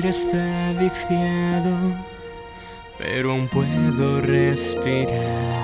aire está viciado, pero aún puedo respirar.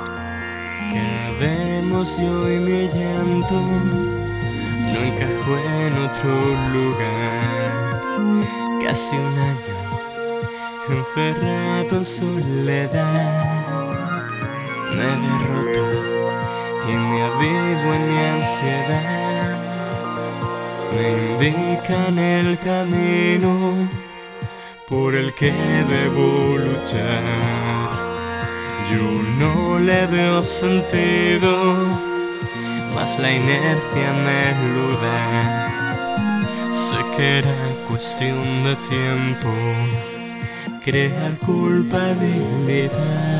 Cabemos yo y mi llanto, no encajó en otro lugar. Casi un año encerrado en soledad, me derroto y me avivo en mi ansiedad. Me indican el camino por el que debo luchar. Yo no le veo sentido, mas la inercia me lo da. Sé que era cuestión de tiempo crear culpabilidad,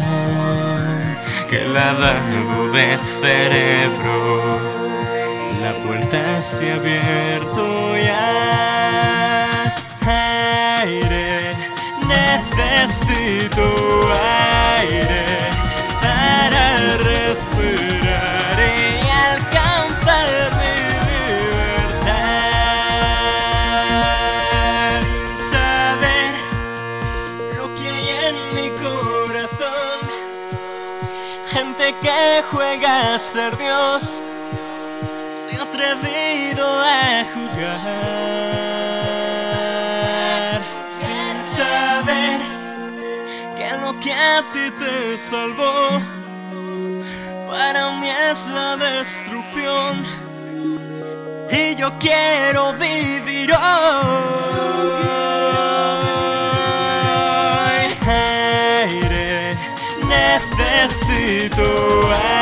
que lavado de cerebro, la puerta se ha abierto ya. Aire, necesito aire para respirar y alcanzar mi libertad. Sin saber lo que hay en mi corazón, gente que juega a ser Dios se ha atrevido a juzgar, sin saber que lo que a ti te salvó para mí es la destrucción. Y yo quiero vivir hoy. Aire, necesito aire